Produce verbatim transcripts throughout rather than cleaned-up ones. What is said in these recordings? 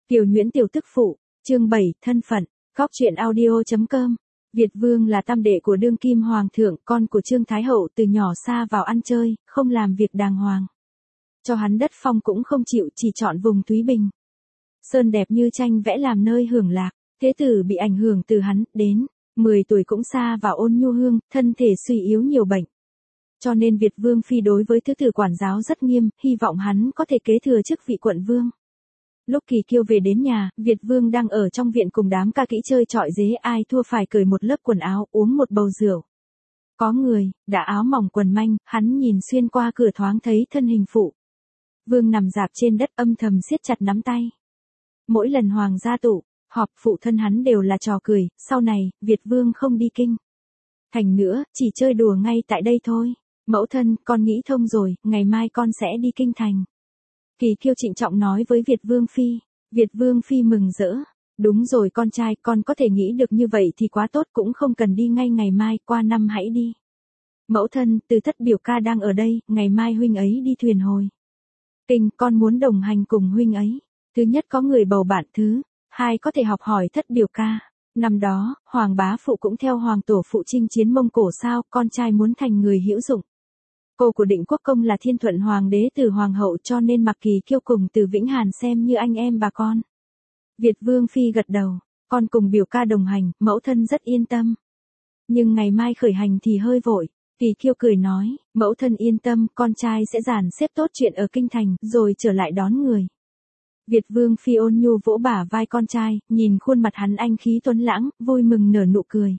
Tiểu Nhuyễn tiểu tức phụ, chương bảy, thân phận, góc truyện audio chấm com. Việt Vương là tam đệ của đương kim hoàng thượng, con của Trương Thái Hậu, từ nhỏ xa vào ăn chơi, không làm việc đàng hoàng. Cho hắn đất phong cũng không chịu, chỉ chọn vùng Thúy Bình. Sơn đẹp như tranh vẽ làm nơi hưởng lạc, thế tử bị ảnh hưởng từ hắn, đến mười tuổi cũng xa vào Ôn Nhu Hương, thân thể suy yếu nhiều bệnh. Cho nên Việt Vương phi đối với thứ tử quản giáo rất nghiêm, hy vọng hắn có thể kế thừa chức vị quận vương. Lúc Kỳ Kiêu về đến nhà, Việt Vương đang ở trong viện cùng đám ca kỹ chơi chọi dế, ai thua phải cởi một lớp quần áo, uống một bầu rượu. Có người, đã áo mỏng quần manh, hắn nhìn xuyên qua cửa thoáng thấy thân hình phụ Vương nằm rạp trên đất âm thầm siết chặt nắm tay. Mỗi lần hoàng gia tụ họp, phụ thân hắn đều là trò cười, sau này, Việt Vương không đi kinh thành nữa, chỉ chơi đùa ngay tại đây thôi. Mẫu thân, con nghĩ thông rồi, ngày mai con sẽ đi kinh thành. Kỳ Kiêu trịnh trọng nói với Việt Vương phi. Việt Vương phi mừng rỡ. Đúng rồi con trai, con có thể nghĩ được như vậy thì quá tốt, cũng không cần đi ngay ngày mai, qua năm hãy đi. Mẫu thân, Từ Thất biểu ca đang ở đây, ngày mai huynh ấy đi thuyền hồi kinh, con muốn đồng hành cùng huynh ấy. Thứ nhất có người bầu bạn, thứ hai có thể học hỏi Thất biểu ca. Năm đó, Hoàng bá phụ cũng theo Hoàng tổ phụ chinh chiến Mông Cổ sao, con trai muốn thành người hữu dụng. Cô của Định Quốc công là thiên thuận hoàng đế từ hoàng hậu, cho nên mặc Kỳ Kiêu cùng Từ Vĩnh Hàn xem như anh em bà con. Việt Vương phi gật đầu, con cùng biểu ca đồng hành, mẫu thân rất yên tâm. Nhưng ngày mai khởi hành thì hơi vội. Kỳ Kiêu cười nói, mẫu thân yên tâm, con trai sẽ dàn xếp tốt chuyện ở kinh thành, rồi trở lại đón người. Việt Vương phi ôn nhu vỗ bả vai con trai, nhìn khuôn mặt hắn anh khí tuấn lãng, vui mừng nở nụ cười.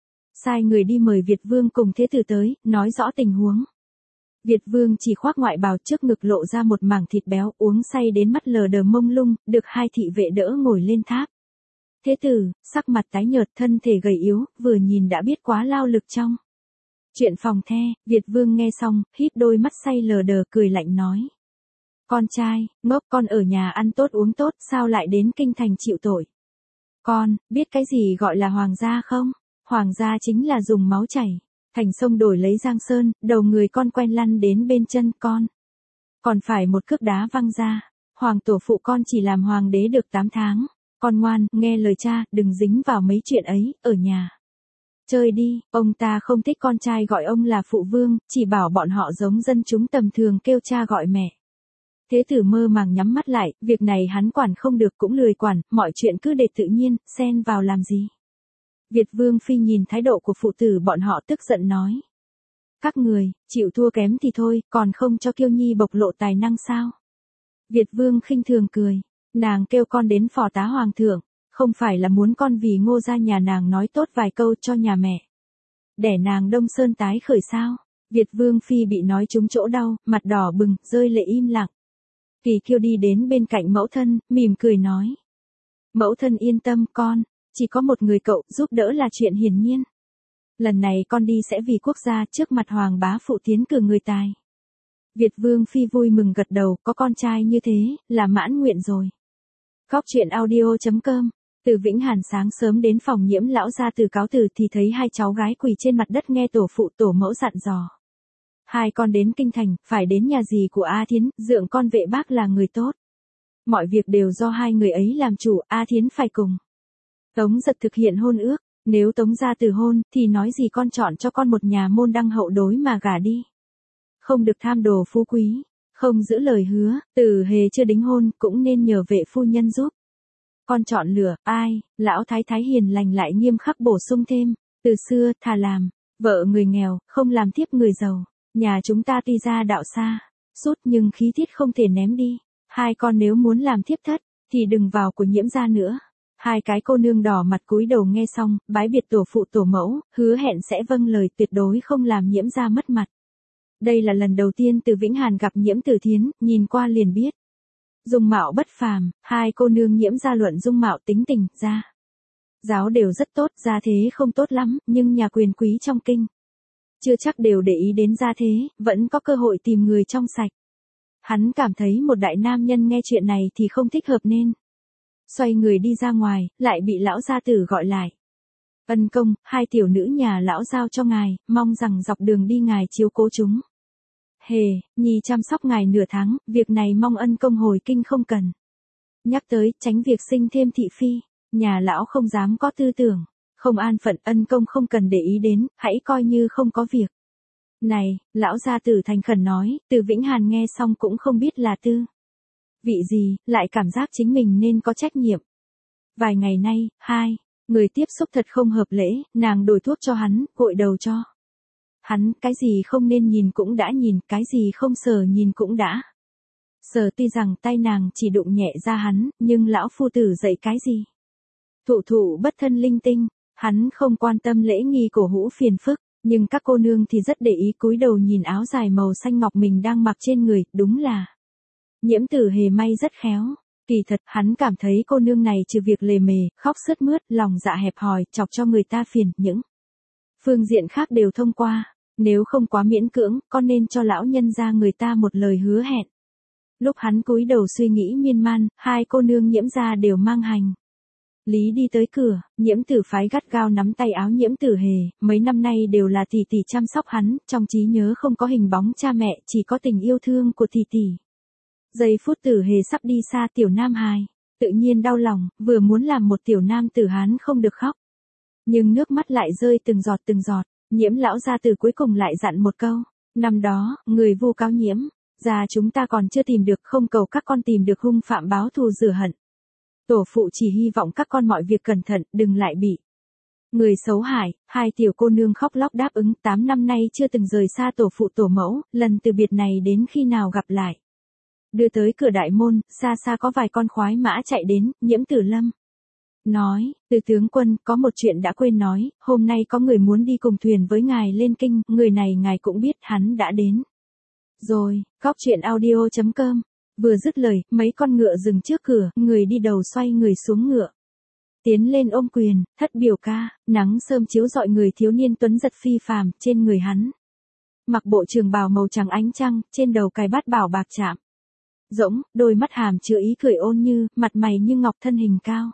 Sai người đi mời Việt Vương cùng thế tử tới, nói rõ tình huống. Việt Vương chỉ khoác ngoại bào, trước ngực lộ ra một mảng thịt béo, uống say đến mắt lờ đờ mông lung, được hai thị vệ đỡ ngồi lên tháp. Thế tử, sắc mặt tái nhợt, thân thể gầy yếu, vừa nhìn đã biết quá lao lực trong chuyện phòng the. Việt Vương nghe xong, híp đôi mắt say lờ đờ, cười lạnh nói. Con trai, ngốc, con ở nhà ăn tốt uống tốt, sao lại đến kinh thành chịu tội? Con, biết cái gì gọi là hoàng gia không? Hoàng gia chính là dùng máu chảy thành sông đổi lấy giang sơn, đầu người con quen lăn đến bên chân con. Còn phải một cước đá văng ra. Hoàng tổ phụ con chỉ làm hoàng đế được tám tháng. Con ngoan, nghe lời cha, đừng dính vào mấy chuyện ấy, ở nhà chơi đi. Ông ta không thích con trai gọi ông là phụ vương, chỉ bảo bọn họ giống dân chúng tầm thường kêu cha gọi mẹ. Thế tử mơ màng nhắm mắt lại, việc này hắn quản không được cũng lười quản, mọi chuyện cứ để tự nhiên, xen vào làm gì. Việt Vương phi nhìn thái độ của phụ tử bọn họ tức giận nói. Các người, chịu thua kém thì thôi, còn không cho Kiêu Nhi bộc lộ tài năng sao? Việt Vương khinh thường cười. Nàng kêu con đến phò tá hoàng thượng, không phải là muốn con vì Ngô gia nhà nàng nói tốt vài câu cho nhà mẹ để nàng Đông Sơn tái khởi sao? Việt Vương phi bị nói trúng chỗ đau, mặt đỏ bừng, rơi lệ im lặng. Kỳ Kiêu đi đến bên cạnh mẫu thân, mỉm cười nói. Mẫu thân yên tâm, con chỉ có một người cậu, giúp đỡ là chuyện hiển nhiên. Lần này con đi sẽ vì quốc gia, trước mặt hoàng bá phụ tiến cử người tài. Việt Vương phi vui mừng gật đầu, có con trai như thế, là mãn nguyện rồi. Góc truyện audio chấm com. Từ Vĩnh Hàn sáng sớm đến phòng Nhiễm lão gia từ cáo từ thì thấy hai cháu gái quỳ trên mặt đất nghe tổ phụ tổ mẫu dặn dò. Hai con đến kinh thành, phải đến nhà dì của A Thiến, dượng con Vệ bác là người tốt. Mọi việc đều do hai người ấy làm chủ, A Thiến phải cùng Tống Giật thực hiện hôn ước. Nếu Tống gia từ hôn, thì nói gì con chọn cho con một nhà môn đăng hậu đối mà gả đi. Không được tham đồ phú quý, không giữ lời hứa, Từ Hề chưa đính hôn, cũng nên nhờ Vệ phu nhân giúp. Con chọn lựa, ai? Lão thái thái hiền lành lại nghiêm khắc bổ sung thêm. Từ xưa, thà làm vợ người nghèo, không làm thiếp người giàu. Nhà chúng ta tuy ra đạo xa sút nhưng khí tiết không thể ném đi. Hai con nếu muốn làm thiếp thất, thì đừng vào của Nhiễm gia nữa. Hai cái cô nương đỏ mặt cúi đầu nghe xong, bái biệt tổ phụ tổ mẫu, hứa hẹn sẽ vâng lời, tuyệt đối không làm Nhiễm gia mất mặt. Đây là lần đầu tiên Từ Vĩnh Hàn gặp Nhiễm Từ Thiến, nhìn qua liền biết. Dung mạo bất phàm, hai cô nương Nhiễm gia luận dung mạo, tính tình, gia giáo đều rất tốt, gia thế không tốt lắm, nhưng nhà quyền quý trong kinh chưa chắc đều để ý đến gia thế, vẫn có cơ hội tìm người trong sạch. Hắn cảm thấy một đại nam nhân nghe chuyện này thì không thích hợp nên xoay người đi ra ngoài, lại bị lão gia tử gọi lại. Ân công, hai tiểu nữ nhà lão giao cho ngài, mong rằng dọc đường đi ngài chiếu cố chúng. Hề, Nhi chăm sóc ngài nửa tháng, việc này mong ân công hồi kinh không cần. Nhắc tới, tránh việc sinh thêm thị phi, nhà lão không dám có tư tưởng, không an phận ân công không cần để ý đến, hãy coi như không có việc. Này, lão gia tử thành khẩn nói, Từ Vĩnh Hàn nghe xong cũng không biết là tư vị gì, lại cảm giác chính mình nên có trách nhiệm. Vài ngày nay, hai người tiếp xúc thật không hợp lễ, nàng đổi thuốc cho hắn, gội đầu cho hắn, cái gì không nên nhìn cũng đã nhìn, cái gì không sờ nhìn cũng đã sờ, tuy rằng tay nàng chỉ đụng nhẹ ra hắn, nhưng lão phu tử dạy cái gì? Thụ thụ bất thân linh tinh, hắn không quan tâm lễ nghi cổ hũ phiền phức, nhưng các cô nương thì rất để ý cúi đầu nhìn áo dài màu xanh ngọc mình đang mặc trên người, đúng là Nhiễm Tử Hề may rất khéo. Kỳ thật, hắn cảm thấy cô nương này trừ việc lề mề, khóc sướt mướt, lòng dạ hẹp hòi, chọc cho người ta phiền, những phương diện khác đều thông qua, nếu không quá miễn cưỡng, có nên cho lão nhân gia người ta một lời hứa hẹn. Lúc hắn cúi đầu suy nghĩ miên man, hai cô nương Nhiễm gia đều mang hành lý đi tới cửa, Nhiễm Tử phái gắt gao nắm tay áo Nhiễm Tử Hề, mấy năm nay đều là tỷ tỷ chăm sóc hắn, trong trí nhớ không có hình bóng cha mẹ, chỉ có tình yêu thương của tỷ tỷ. Giây phút Tử Hề sắp đi xa tiểu nam hài, tự nhiên đau lòng, vừa muốn làm một tiểu nam tử hán không được khóc. Nhưng nước mắt lại rơi từng giọt từng giọt, Nhiễm lão gia tử cuối cùng lại dặn một câu, năm đó, người vu cáo Nhiễm gia chúng ta còn chưa tìm được, không cầu các con tìm được hung phạm báo thù rửa hận. Tổ phụ chỉ hy vọng các con mọi việc cẩn thận, đừng lại bị người xấu hại. Hai tiểu cô nương khóc lóc đáp ứng, tám năm nay chưa từng rời xa tổ phụ tổ mẫu, lần từ biệt này đến khi nào gặp lại. Đưa tới cửa đại môn, xa xa có vài con khoái mã chạy đến, Nhiễm Tử Lâm nói, Từ tướng quân, có một chuyện đã quên nói, hôm nay có người muốn đi cùng thuyền với ngài lên kinh, người này ngài cũng biết, hắn đã đến rồi. Góc truyện audio chấm com. Vừa dứt lời, mấy con ngựa dừng trước cửa, người đi đầu xoay người xuống ngựa, tiến lên ôm quyền, thất biểu ca. Nắng sớm chiếu rọi người thiếu niên tuấn giật phi phàm, trên người hắn mặc bộ trường bào màu trắng ánh trăng, trên đầu cài bát bảo bạc chạm rỗng, đôi mắt hàm chứa ý cười ôn như, mặt mày như ngọc, thân hình cao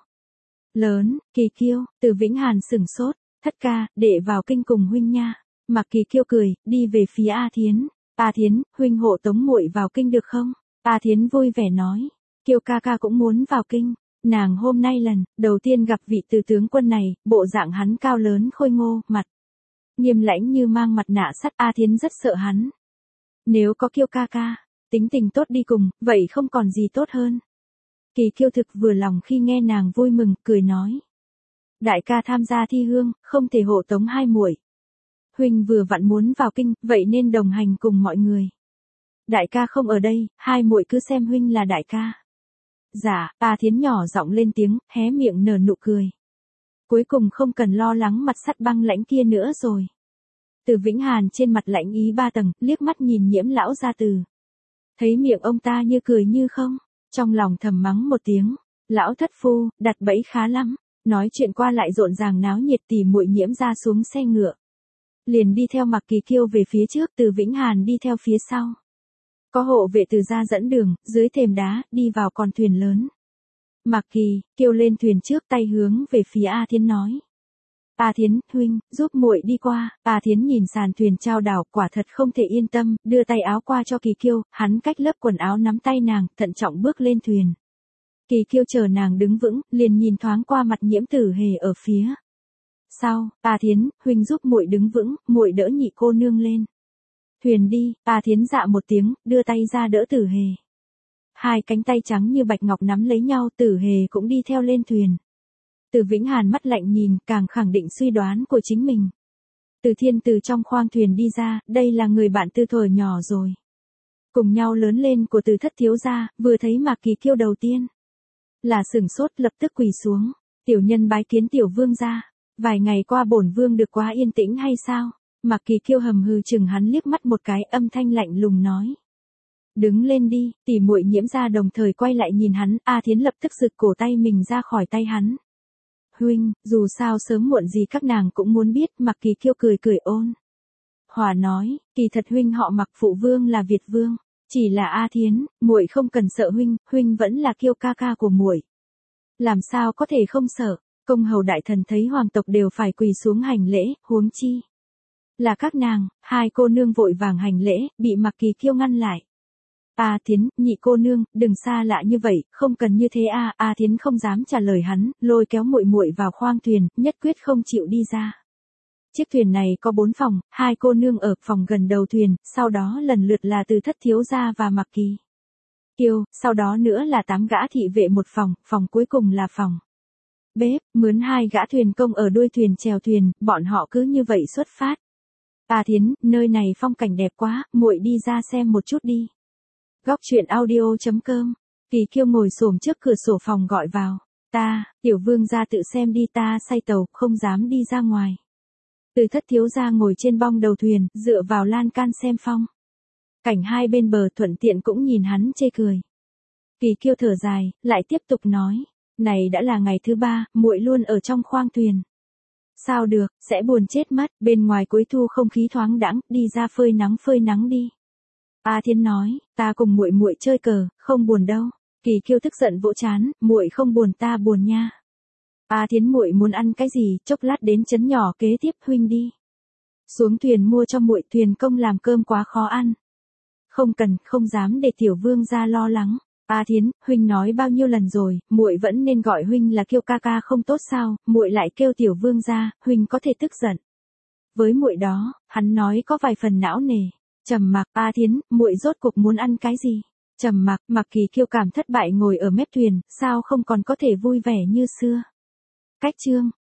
lớn, Kỳ Kiêu. Từ Vĩnh Hàn sửng sốt, thất ca, đệ vào kinh cùng huynh nha. Mạc Kỳ Kiêu cười, đi về phía A Thiến. A Thiến, huynh hộ tống muội vào kinh được không? A Thiến vui vẻ nói, Kiêu ca ca cũng muốn vào kinh. Nàng hôm nay lần đầu tiên gặp vị Từ tướng quân này, bộ dạng hắn cao lớn khôi ngô, mặt nghiêm lãnh như mang mặt nạ sắt. A Thiến rất sợ hắn. Nếu có Kiêu ca ca tính tình tốt đi cùng, vậy không còn gì tốt hơn. Kỳ Kiêu thực vừa lòng khi nghe nàng vui mừng, cười nói, đại ca tham gia thi hương, không thể hộ tống hai muội. Huynh vừa vặn muốn vào kinh, vậy nên đồng hành cùng mọi người. Đại ca không ở đây, hai muội cứ xem huynh là đại ca. Dạ, A Thiến nhỏ giọng lên tiếng, hé miệng nở nụ cười. Cuối cùng không cần lo lắng mặt sắt băng lãnh kia nữa rồi. Từ Vĩnh Hàn trên mặt lãnh ý ba tầng, liếc mắt nhìn Nhiễm lão gia tử. Thấy miệng ông ta như cười như không, trong lòng thầm mắng một tiếng, lão thất phu, đặt bẫy khá lắm. Nói chuyện qua lại rộn ràng náo nhiệt, tỉ muội Nhiễm ra xuống xe ngựa, liền đi theo Mạc Kỳ Kiêu về phía trước, Từ Vĩnh Hàn đi theo phía sau. Có hộ vệ Từ gia dẫn đường, dưới thềm đá, đi vào con thuyền lớn. Mạc Kỳ Kiêu lên thuyền trước, tay hướng về phía A Thiến nói, A Thiến, huynh, giúp muội đi qua. A Thiến nhìn sàn thuyền chao đảo, quả thật không thể yên tâm, đưa tay áo qua cho Kỳ Kiêu, hắn cách lớp quần áo nắm tay nàng, thận trọng bước lên thuyền. Kỳ Kiêu chờ nàng đứng vững, liền nhìn thoáng qua mặt Nhiễm Tử Hề ở phía sau. A Thiến, huynh giúp muội đứng vững, muội đỡ nhị cô nương lên thuyền đi. A Thiến dạ một tiếng, đưa tay ra đỡ Tử Hề. Hai cánh tay trắng như bạch ngọc nắm lấy nhau, Tử Hề cũng đi theo lên thuyền. Từ Vĩnh Hàn mắt lạnh nhìn, càng khẳng định suy đoán của chính mình. Từ Thiên từ trong khoang thuyền đi ra, đây là người bạn từ thuở nhỏ rồi. Cùng nhau lớn lên của Từ thất thiếu gia, vừa thấy Mạc Kỳ Kiêu đầu tiên là sửng sốt, lập tức quỳ xuống. Tiểu nhân bái kiến tiểu vương gia. Vài ngày qua bổn vương được quá yên tĩnh hay sao? Mạc Kỳ Kiêu hầm hừ chừng hắn liếc mắt một cái, âm thanh lạnh lùng nói, đứng lên đi. Tỷ muội Nhiễm gia đồng thời quay lại nhìn hắn, A Thiến lập tức giựt cổ tay mình ra khỏi tay hắn. Huynh, dù sao sớm muộn gì các nàng cũng muốn biết. Mạc Kỳ Kiêu cười cười ôn hòa nói, kỳ thật huynh họ Mạc, phụ vương là Việt vương. Chỉ là A Thiến, muội không cần sợ huynh, huynh vẫn là Kiêu ca ca của muội. Làm sao có thể không sợ? Công hầu đại thần thấy hoàng tộc đều phải quỳ xuống hành lễ, huống chi là các nàng. Hai cô nương vội vàng hành lễ, bị Mạc Kỳ Kiêu ngăn lại. A Thiến, nhị cô nương, đừng xa lạ như vậy, không cần như thế a. A Thiến không dám trả lời hắn, lôi kéo muội muội vào khoang thuyền, nhất quyết không chịu đi ra. Chiếc thuyền này có bốn phòng, hai cô nương ở phòng gần đầu thuyền, sau đó lần lượt là Từ Thất thiếu gia và Mạc Kỳ Kiêu, sau đó nữa là tám gã thị vệ một phòng, phòng cuối cùng là phòng bếp, mướn hai gã thuyền công ở đuôi thuyền chèo thuyền, bọn họ cứ như vậy xuất phát. A Thiến, nơi này phong cảnh đẹp quá, muội đi ra xem một chút đi. Góc truyện audio chấm com. Kỳ Kiêu ngồi xổm trước cửa sổ phòng gọi vào. Ta, tiểu vương gia tự xem đi, ta say tàu, không dám đi ra ngoài. Từ Thất thiếu gia ngồi trên bong đầu thuyền, dựa vào lan can xem phong cảnh hai bên bờ, thuận tiện cũng nhìn hắn chê cười. Kỳ Kiêu thở dài, lại tiếp tục nói, này đã là ngày thứ ba, muội luôn ở trong khoang thuyền. Sao được, sẽ buồn chết mất, bên ngoài cuối thu không khí thoáng đãng, đi ra phơi nắng phơi nắng đi. A Thiến nói, ta cùng muội muội chơi cờ, không buồn đâu. Kỳ Kiêu tức giận vỗ trán, muội không buồn ta buồn nha. A Thiến, muội muốn ăn cái gì, chốc lát đến trấn nhỏ kế tiếp, huynh đi xuống thuyền mua cho muội, thuyền công làm cơm quá khó ăn. Không cần, không dám để tiểu vương gia lo lắng. A Thiến, huynh nói bao nhiêu lần rồi, muội vẫn nên gọi huynh là Kiêu ca ca không tốt sao, muội lại kêu tiểu vương gia, huynh có thể tức giận với muội đó. Hắn nói có vài phần não nề. Trầm mặc. A Thiến, muội rốt cuộc muốn ăn cái gì? Trầm mặc. Mạc Kỳ Kiêu cảm thất bại ngồi ở mép thuyền, sao không còn có thể vui vẻ như xưa. Cách chương